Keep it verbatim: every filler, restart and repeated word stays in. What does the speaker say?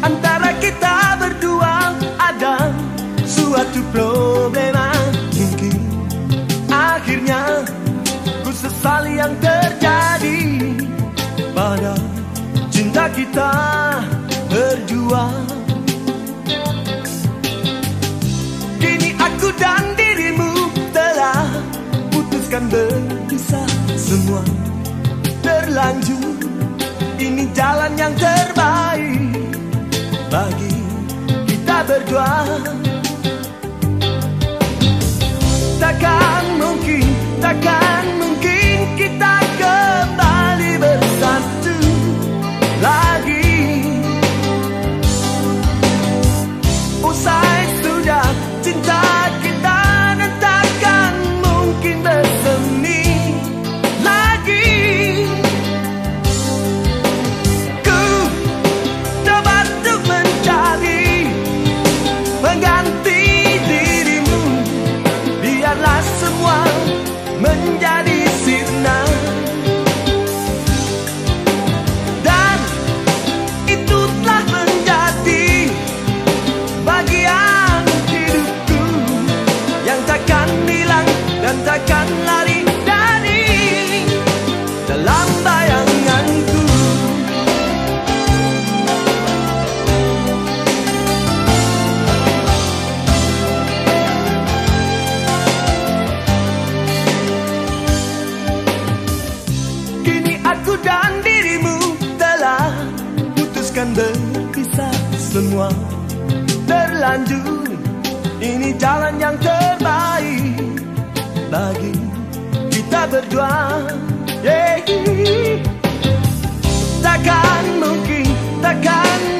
antara kita berdua ada suatu problema. Mungkin akhirnya ku sesali yang terjadi pada cinta kita berdua. Kini aku dan dirimu telah putuskan berpisah. Semua terlanjur, ini jalan yang terbaik bagi kita berdua. Takkan mungkin, takkan mungkin kita kembali bersatu lagi. Usai sudah cinta kita dan takkan mungkin bersemi lagi. Ku coba untuk mencari mengganti dirimu, biarlah semua menjadi sirna. Dan itu telah menjadi bagian hidupku yang takkan hilang dan takkan lari dari dalam bayanganku. Kini aku dan dirimu telah putuskan berpisah. Semua terlanjur, ini jalan yang terbaik bagi kita berdua. Yeah. Takkan mungkin, takkan